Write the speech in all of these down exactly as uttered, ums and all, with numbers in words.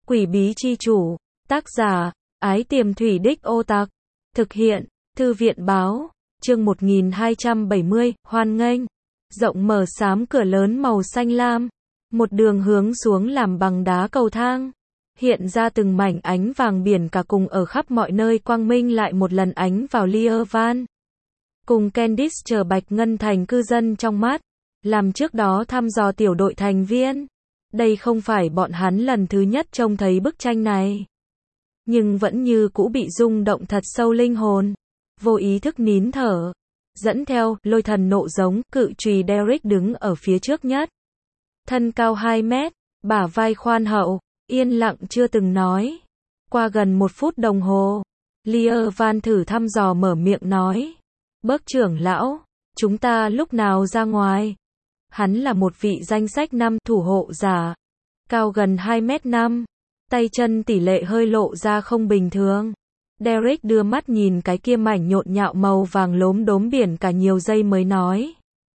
Quỷ bí chi chủ, tác giả, Ái Tiềm Thủy Đích Ô Tặc, thực hiện, Thư viện báo, chương một nghìn hai trăm bảy mươi, hoan nghênh, rộng mở xám cửa lớn màu xanh lam, một đường hướng xuống làm bằng đá cầu thang, hiện ra từng mảnh ánh vàng biển cả cùng ở khắp mọi nơi quang minh lại một lần ánh vào Lear Van. Cùng Candice chờ Bạch Ngân Thành cư dân trong mắt, làm trước đó thăm dò tiểu đội thành viên. Đây không phải bọn hắn lần thứ nhất trông thấy bức tranh này. Nhưng vẫn như cũ bị rung động thật sâu linh hồn. Vô ý thức nín thở. Dẫn theo, lôi thần nộ giống, cự chùy Derek đứng ở phía trước nhất. Thân cao hai mét, bả vai khoan hậu, yên lặng chưa từng nói. Qua gần một phút đồng hồ, Lear Van thử thăm dò mở miệng nói. Bớt trưởng lão, chúng ta lúc nào ra ngoài? Hắn là một vị danh sách năm thủ hộ giả, cao gần hai mét năm, tay chân tỷ lệ hơi lộ ra không bình thường. Derek đưa mắt nhìn cái kia mảnh nhộn nhạo màu vàng lốm đốm biển cả nhiều giây mới nói.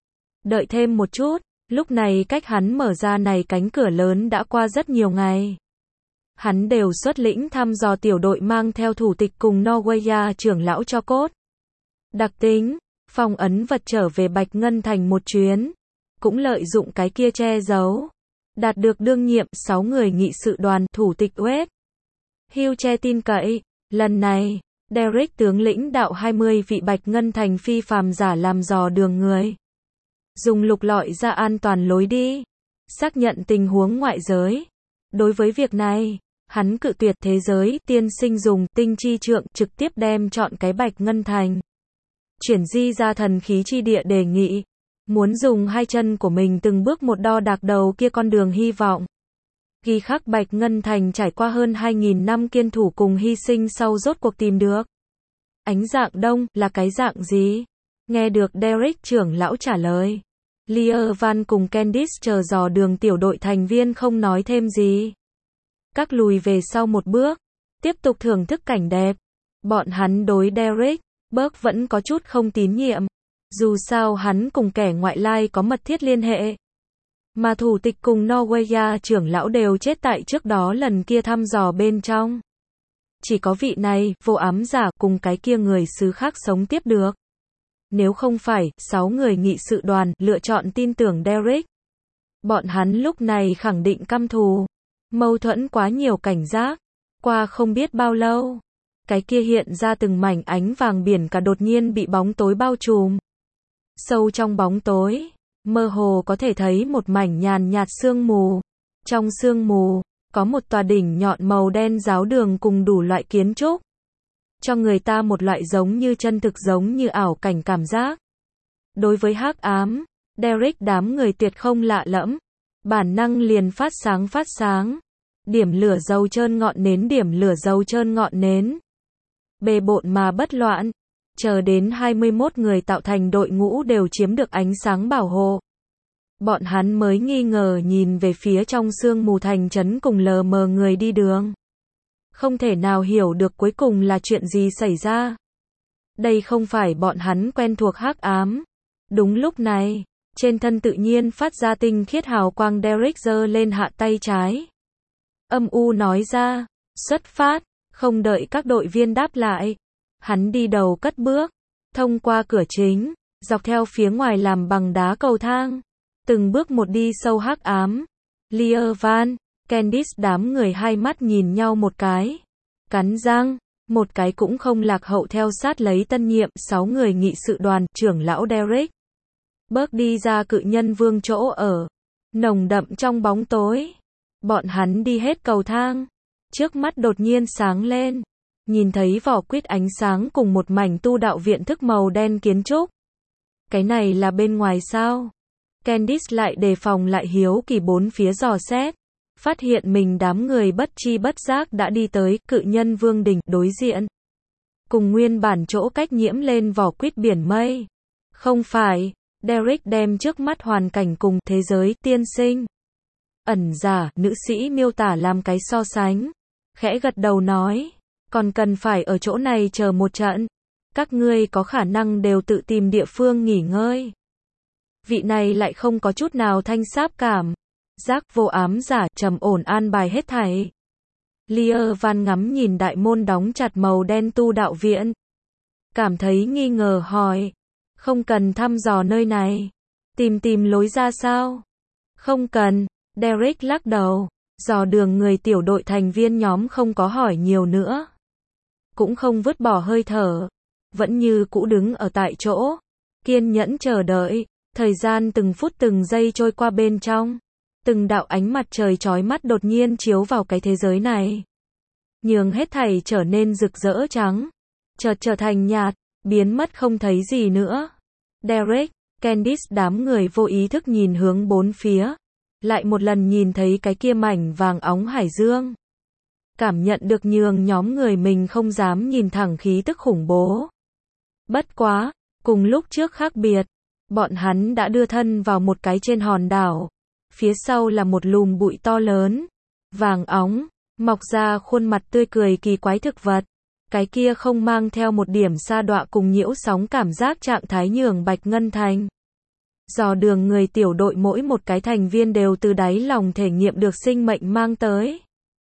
Đợi thêm một chút, lúc này cách hắn mở ra này cánh cửa lớn đã qua rất nhiều ngày. Hắn đều xuất lĩnh thăm dò tiểu đội mang theo thủ tịch cùng Norwegia trưởng lão cho cốt. Đặc tính, phong ấn vật trở về Bạch Ngân Thành một chuyến. Cũng lợi dụng cái kia che giấu. Đạt được đương nhiệm sáu người nghị sự đoàn thủ tịch West. Hugh che tin cậy. Lần này, Derek tướng lĩnh đạo hai mươi vị Bạch Ngân Thành phi phàm giả làm dò đường người. Dùng lục lọi ra an toàn lối đi. Xác nhận tình huống ngoại giới. Đối với việc này, hắn cự tuyệt thế giới tiên sinh dùng tinh chi trượng trực tiếp đem chọn cái Bạch Ngân Thành. Chuyển di ra thần khí chi địa đề nghị. Muốn dùng hai chân của mình từng bước một đo đạc đầu kia con đường hy vọng. Ghi khắc Bạch Ngân Thành trải qua hơn hai nghìn năm kiên thủ cùng hy sinh sau rốt cuộc tìm được. Ánh dạng đông là cái dạng gì? Nghe được Derek trưởng lão trả lời. Lear Van cùng Candice chờ dò đường tiểu đội thành viên không nói thêm gì. Các lùi về sau một bước. Tiếp tục thưởng thức cảnh đẹp. Bọn hắn đối Derek, Burke vẫn có chút không tín nhiệm. Dù sao hắn cùng kẻ ngoại lai có mật thiết liên hệ. Mà thủ tịch cùng Norwegia trưởng lão đều chết tại trước đó lần kia thăm dò bên trong. Chỉ có vị này, vô ám giả cùng cái kia người xứ khác sống tiếp được. Nếu không phải, sáu người nghị sự đoàn lựa chọn tin tưởng Derek. Bọn hắn lúc này khẳng định căm thù. Mâu thuẫn quá nhiều cảnh giác. Qua không biết bao lâu. Cái kia hiện ra từng mảnh ánh vàng biển cả đột nhiên bị bóng tối bao trùm. Sâu trong bóng tối, mơ hồ có thể thấy một mảnh nhàn nhạt sương mù. Trong sương mù, có một tòa đỉnh nhọn màu đen giáo đường cùng đủ loại kiến trúc. Cho người ta một loại giống như chân thực giống như ảo cảnh cảm giác. Đối với hắc ám, Derek đám người tuyệt không lạ lẫm. Bản năng liền phát sáng phát sáng. Điểm lửa dầu trơn ngọn nến điểm lửa dầu trơn ngọn nến. Bề bộn mà bất loạn. Chờ đến hai mươi mốt người tạo thành đội ngũ đều chiếm được ánh sáng bảo hộ. Bọn hắn mới nghi ngờ nhìn về phía trong sương mù thành trấn cùng lờ mờ người đi đường. Không thể nào hiểu được cuối cùng là chuyện gì xảy ra. Đây không phải bọn hắn quen thuộc hắc ám. Đúng lúc này, trên thân tự nhiên phát ra tinh khiết hào quang. Derek giơ lên hạ tay trái. Âm u nói ra, xuất phát, không đợi các đội viên đáp lại. Hắn đi đầu cất bước, thông qua cửa chính, dọc theo phía ngoài làm bằng đá cầu thang, từng bước một đi sâu hắc ám. Lear Van, Candice đám người hai mắt nhìn nhau một cái, cắn răng, một cái cũng không lạc hậu theo sát lấy tân nhiệm sáu người nghị sự đoàn trưởng lão Derek. Bước đi ra cự nhân vương chỗ ở, nồng đậm trong bóng tối. Bọn hắn đi hết cầu thang, trước mắt đột nhiên sáng lên. Nhìn thấy vỏ quýt ánh sáng cùng một mảnh tu đạo viện thức màu đen kiến trúc. Cái này là bên ngoài sao? Candice lại đề phòng lại hiếu kỳ bốn phía dò xét. Phát hiện mình đám người bất chi bất giác đã đi tới cự nhân vương đỉnh đối diện. Cùng nguyên bản chỗ cách nhiễm lên vỏ quýt biển mây. Không phải, Derek đem trước mắt hoàn cảnh cùng thế giới tiên sinh. Ẩn giả, nữ sĩ miêu tả làm cái so sánh. Khẽ gật đầu nói. Còn cần phải ở chỗ này chờ một trận. Các ngươi có khả năng đều tự tìm địa phương nghỉ ngơi. Vị này lại không có chút nào thanh sáp cảm. Giác vô ám giả trầm ổn an bài hết thảy. Lear Van ngắm nhìn đại môn đóng chặt màu đen tu đạo viện. Cảm thấy nghi ngờ hỏi. Không cần thăm dò nơi này. Tìm tìm lối ra sao? Không cần. Derek lắc đầu. Dò đường người tiểu đội thành viên nhóm không có hỏi nhiều nữa. Cũng không vứt bỏ hơi thở. Vẫn như cũ đứng ở tại chỗ. Kiên nhẫn chờ đợi. Thời gian từng phút từng giây trôi qua bên trong. Từng đạo ánh mặt trời chói mắt đột nhiên chiếu vào cái thế giới này. Nhường hết thảy trở nên rực rỡ trắng. Chợt trở thành nhạt, biến mất không thấy gì nữa. Derek, Candice đám người vô ý thức nhìn hướng bốn phía. Lại một lần nhìn thấy cái kia mảnh vàng óng hải dương. Cảm nhận được nhường nhóm người mình không dám nhìn thẳng khí tức khủng bố. Bất quá, cùng lúc trước khác biệt. Bọn hắn đã đưa thân vào một cái trên hòn đảo. Phía sau là một lùm bụi to lớn. Vàng óng, mọc ra khuôn mặt tươi cười kỳ quái thực vật. Cái kia không mang theo một điểm sa đọa cùng nhiễu sóng cảm giác trạng thái nhường Bạch Ngân Thành. Dò đường người tiểu đội mỗi một cái thành viên đều từ đáy lòng thể nghiệm được sinh mệnh mang tới.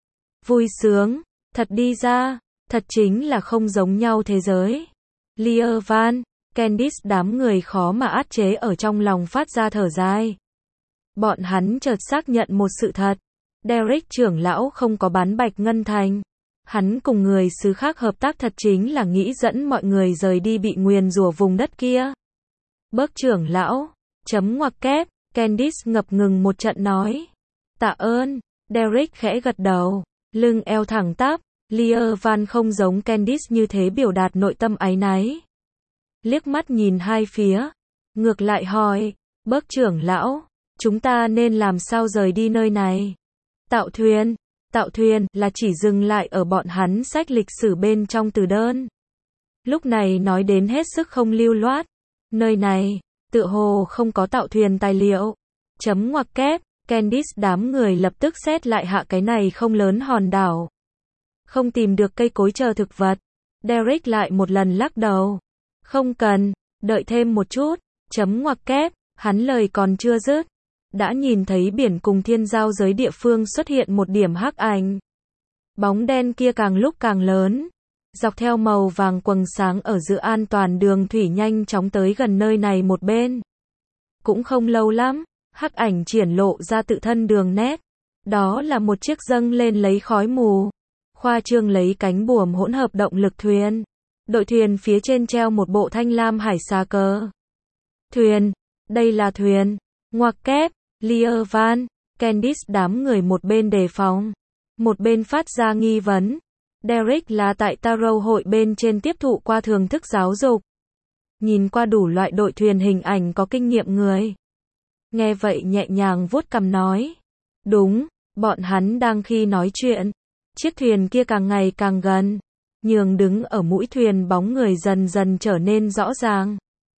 Vui sướng, thật đi ra, thật chính là không giống nhau thế giới. Lear Van, Candice đám người khó mà át chế ở trong lòng phát ra thở dài. Bọn hắn chợt xác nhận một sự thật. Derek trưởng lão không có bán Bạch Ngân Thành. Hắn cùng người xứ khác hợp tác thật chính là nghĩ dẫn mọi người rời đi bị nguyền rủa vùng đất kia. Bớt trưởng lão, chấm ngoặc kép, Candice ngập ngừng một trận nói. Tạ ơn, Derek khẽ gật đầu, lưng eo thẳng tắp, Lear Van không giống Candice như thế biểu đạt nội tâm áy náy. Liếc mắt nhìn hai phía, ngược lại hỏi, bớt trưởng lão, chúng ta nên làm sao rời đi nơi này? Tạo thuyền. Tạo thuyền là chỉ dừng lại ở bọn hắn sách lịch sử bên trong từ đơn. Lúc này nói đến hết sức không lưu loát. Nơi này, tựa hồ không có tạo thuyền tài liệu. Chấm ngoặc kép, Candice đám người lập tức xét lại hạ cái này không lớn hòn đảo. Không tìm được cây cối chờ thực vật. Derek lại một lần lắc đầu. Không cần, đợi thêm một chút. Chấm ngoặc kép, hắn lời còn chưa dứt. Đã nhìn thấy biển cùng thiên giao giới địa phương xuất hiện một điểm hắc ảnh. Bóng đen kia càng lúc càng lớn. Dọc theo màu vàng quầng sáng ở giữa an toàn đường thủy nhanh chóng tới gần nơi này một bên. Cũng không lâu lắm, hắc ảnh triển lộ ra tự thân đường nét. Đó là một chiếc dâng lên lấy khói mù. Khoa trương lấy cánh buồm hỗn hợp động lực thuyền. Đội thuyền phía trên treo một bộ thanh lam hải xà cờ. Thuyền, đây là thuyền. Ngoặc kép. Lear Van, Candice đám người một bên đề phòng, một bên phát ra nghi vấn. Derek là tại Tarot hội bên trên tiếp thụ qua thường thức giáo dục. Nhìn qua đủ loại đội thuyền hình ảnh có kinh nghiệm người. Nghe vậy nhẹ nhàng vuốt cằm nói. Đúng, bọn hắn đang khi nói chuyện. Chiếc thuyền kia càng ngày càng gần. Nhường đứng ở mũi thuyền bóng người dần dần trở nên rõ ràng.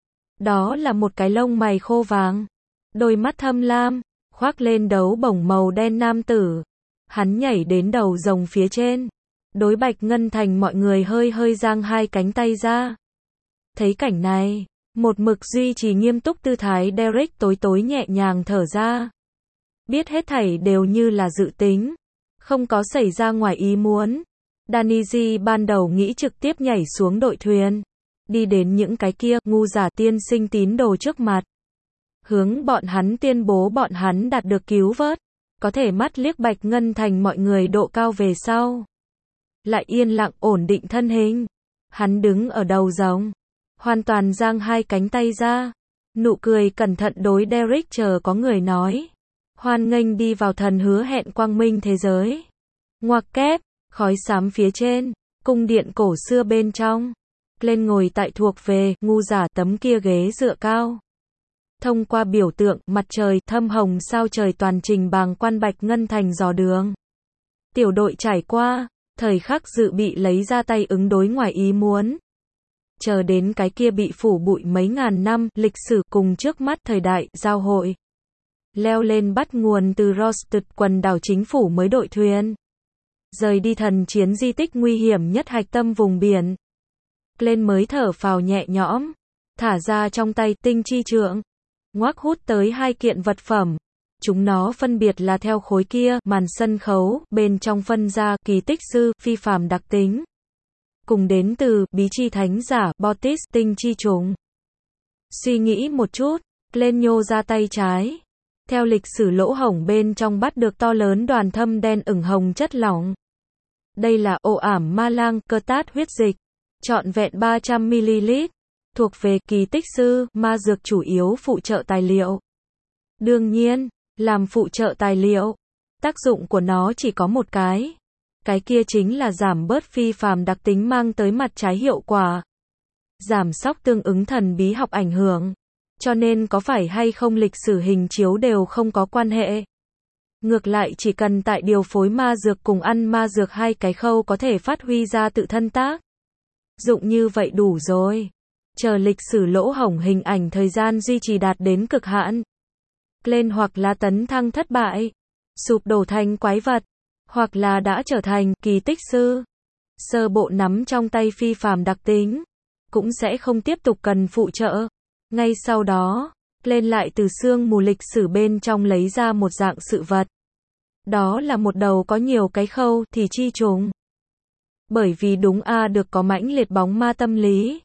Đó là một cái lông mày khô vàng. Đôi mắt thâm lam, khoác lên đấu bổng màu đen nam tử. Hắn nhảy đến đầu rồng phía trên. Đối Bạch Ngân Thành mọi người hơi hơi giang hai cánh tay ra. Thấy cảnh này, một mực duy trì nghiêm túc tư thái Derek tối tối nhẹ nhàng thở ra. Biết hết thảy đều như là dự tính. Không có xảy ra ngoài ý muốn. Daniji ban đầu nghĩ trực tiếp nhảy xuống đội thuyền. Đi đến những cái kia ngu giả tiên sinh tín đồ trước mặt. Hướng bọn hắn tuyên bố bọn hắn đạt được cứu vớt, có thể mắt liếc Bạch Ngân Thành mọi người độ cao về sau. Lại yên lặng ổn định thân hình. Hắn đứng ở đầu rồng, hoàn toàn giang hai cánh tay ra. Nụ cười cẩn thận đối Derek chờ có người nói. Hoan nghênh đi vào thần hứa hẹn quang minh thế giới. Ngoặc kép, khói xám phía trên, cung điện cổ xưa bên trong. Lên ngồi tại thuộc về ngu giả tấm kia ghế dựa cao. Thông qua biểu tượng mặt trời thâm hồng sao trời toàn trình bàng quan Bạch Ngân Thành dò đường. Tiểu đội trải qua, thời khắc dự bị lấy ra tay ứng đối ngoài ý muốn. Chờ đến cái kia bị phủ bụi mấy ngàn năm lịch sử cùng trước mắt thời đại giao hội. Leo lên bắt nguồn từ Rosted quần đảo chính phủ mới đội thuyền. Rời đi thần chiến di tích nguy hiểm nhất hạch tâm vùng biển. Lên mới thở phào nhẹ nhõm, thả ra trong tay tinh chi trượng. Ngoác hút tới hai kiện vật phẩm. Chúng nó phân biệt là theo khối kia, màn sân khấu, bên trong phân ra, kỳ tích sư, phi phàm đặc tính. Cùng đến từ, bí chi thánh giả, Bautis, tinh chi trùng. Suy nghĩ một chút, Glenn nhô ra tay trái. Theo lịch sử lỗ hổng bên trong bắt được to lớn đoàn thâm đen ửng hồng chất lỏng. Đây là ổ ảm ma lang, cơ tát huyết dịch. Trọn vẹn ba trăm mi li lít. Thuộc về kỳ tích sư, ma dược chủ yếu phụ trợ tài liệu. Đương nhiên, làm phụ trợ tài liệu, tác dụng của nó chỉ có một cái. Cái kia chính là giảm bớt phi phàm đặc tính mang tới mặt trái hiệu quả. Giảm sóc tương ứng thần bí học ảnh hưởng. Cho nên có phải hay không lịch sử hình chiếu đều không có quan hệ. Ngược lại chỉ cần tại điều phối ma dược cùng ăn ma dược hai cái khâu có thể phát huy ra tự thân tác dụng như vậy đủ rồi. Chờ lịch sử lỗ hổng hình ảnh thời gian duy trì đạt đến cực hạn. Lên hoặc là tấn thăng thất bại, sụp đổ thành quái vật, hoặc là đã trở thành kỳ tích sư. Sơ bộ nắm trong tay phi phàm đặc tính, cũng sẽ không tiếp tục cần phụ trợ. Ngay sau đó, lên lại từ sương mù lịch sử bên trong lấy ra một dạng sự vật. Đó là một đầu có nhiều cái khâu, thì chi trùng. Bởi vì đúng a được có mãnh liệt bóng ma tâm lý.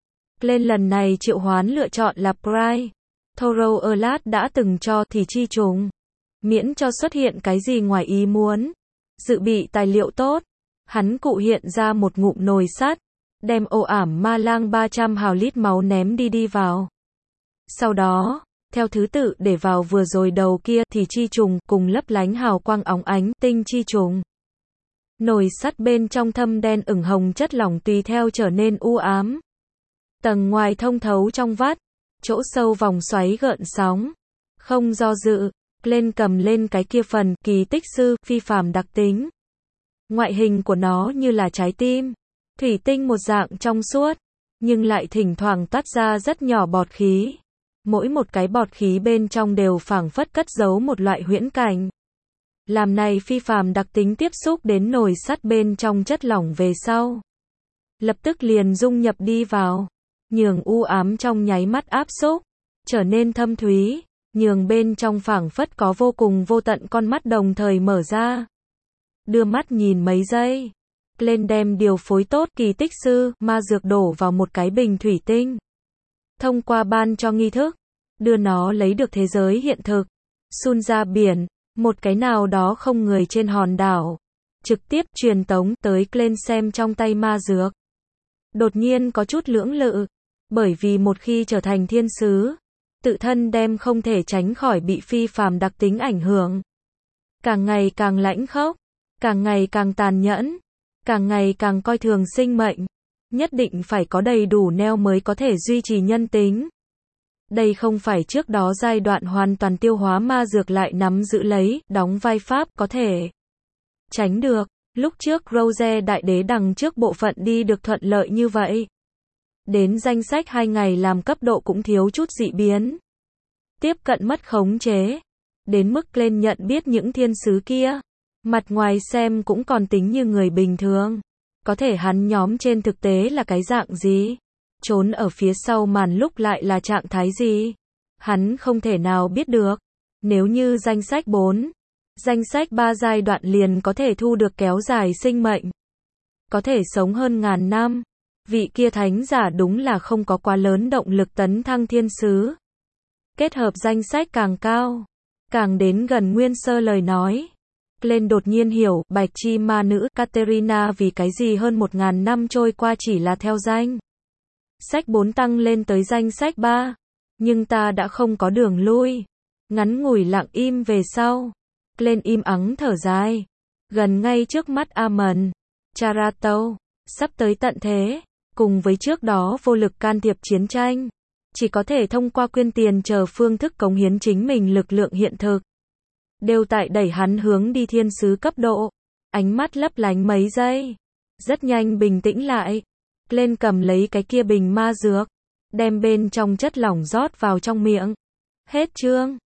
Lên lần này triệu hoán lựa chọn là Pride. Thorough Erlat đã từng cho thì chi trùng. Miễn cho xuất hiện cái gì ngoài ý muốn. Dự bị tài liệu tốt. Hắn cụ hiện ra một ngụm nồi sắt. Đem ổ ảm ma lang ba trăm hào lít máu ném đi đi vào. Sau đó, theo thứ tự để vào vừa rồi đầu kia thì chi trùng cùng lấp lánh hào quang óng ánh tinh chi trùng. Nồi sắt bên trong thâm đen ửng hồng chất lỏng tùy theo trở nên u ám. Tầng ngoài thông thấu trong vắt, chỗ sâu vòng xoáy gợn sóng. Không do dự, lên cầm lên cái kia phần kỳ tích sư phi phàm đặc tính. Ngoại hình của nó như là trái tim, thủy tinh một dạng trong suốt, nhưng lại thỉnh thoảng toát ra rất nhỏ bọt khí. Mỗi một cái bọt khí bên trong đều phảng phất cất giấu một loại huyễn cảnh. Làm này phi phàm đặc tính tiếp xúc đến nồi sắt bên trong chất lỏng về sau. Lập tức liền dung nhập đi vào. Nhường u ám trong nháy mắt áp xúc. Trở nên thâm thúy. Nhường bên trong phảng phất có vô cùng vô tận con mắt đồng thời mở ra. Đưa mắt nhìn mấy giây. Lên đem điều phối tốt kỳ tích sư, ma dược đổ vào một cái bình thủy tinh. Thông qua ban cho nghi thức. Đưa nó lấy được thế giới hiện thực. Sun ra biển. Một cái nào đó không người trên hòn đảo. Trực tiếp truyền tống tới Glenn xem trong tay ma dược. Đột nhiên có chút lưỡng lự. Bởi vì một khi trở thành thiên sứ, tự thân đem không thể tránh khỏi bị phi phàm đặc tính ảnh hưởng. Càng ngày càng lãnh khốc, càng ngày càng tàn nhẫn, càng ngày càng coi thường sinh mệnh. Nhất định phải có đầy đủ neo mới có thể duy trì nhân tính. Đây không phải trước đó giai đoạn hoàn toàn tiêu hóa ma dược lại nắm giữ lấy, đóng vai pháp có thể tránh được. Lúc trước Rose đại đế đằng trước bộ phận đi được thuận lợi như vậy. Đến danh sách hai ngày làm cấp độ cũng thiếu chút dị biến. Tiếp cận mất khống chế. Đến mức lên nhận biết những thiên sứ kia. Mặt ngoài xem cũng còn tính như người bình thường. Có thể hắn nhóm trên thực tế là cái dạng gì? Trốn ở phía sau màn lúc lại là trạng thái gì? Hắn không thể nào biết được. Nếu như danh sách bốn, danh sách ba giai đoạn liền có thể thu được kéo dài sinh mệnh. Có thể sống hơn ngàn năm. Vị kia thánh giả đúng là không có quá lớn động lực tấn thăng thiên sứ. Kết hợp danh sách càng cao, càng đến gần nguyên sơ lời nói. Lên đột nhiên hiểu, bạch chi ma nữ Katerina vì cái gì hơn một ngàn năm trôi qua chỉ là theo danh sách bốn tăng lên tới danh sách ba. Nhưng ta đã không có đường lui. Ngắn ngủi lặng im về sau. Lên im ắng thở dài. Gần ngay trước mắt Amon, Charato, sắp tới tận thế. Cùng với trước đó vô lực can thiệp chiến tranh. Chỉ có thể thông qua quyên tiền chờ phương thức cống hiến chính mình lực lượng hiện thực. Đều tại đẩy hắn hướng đi thiên sứ cấp độ. Ánh mắt lấp lánh mấy giây. Rất nhanh bình tĩnh lại. Lên cầm lấy cái kia bình ma dược. Đem bên trong chất lỏng rót vào trong miệng. Hết chương.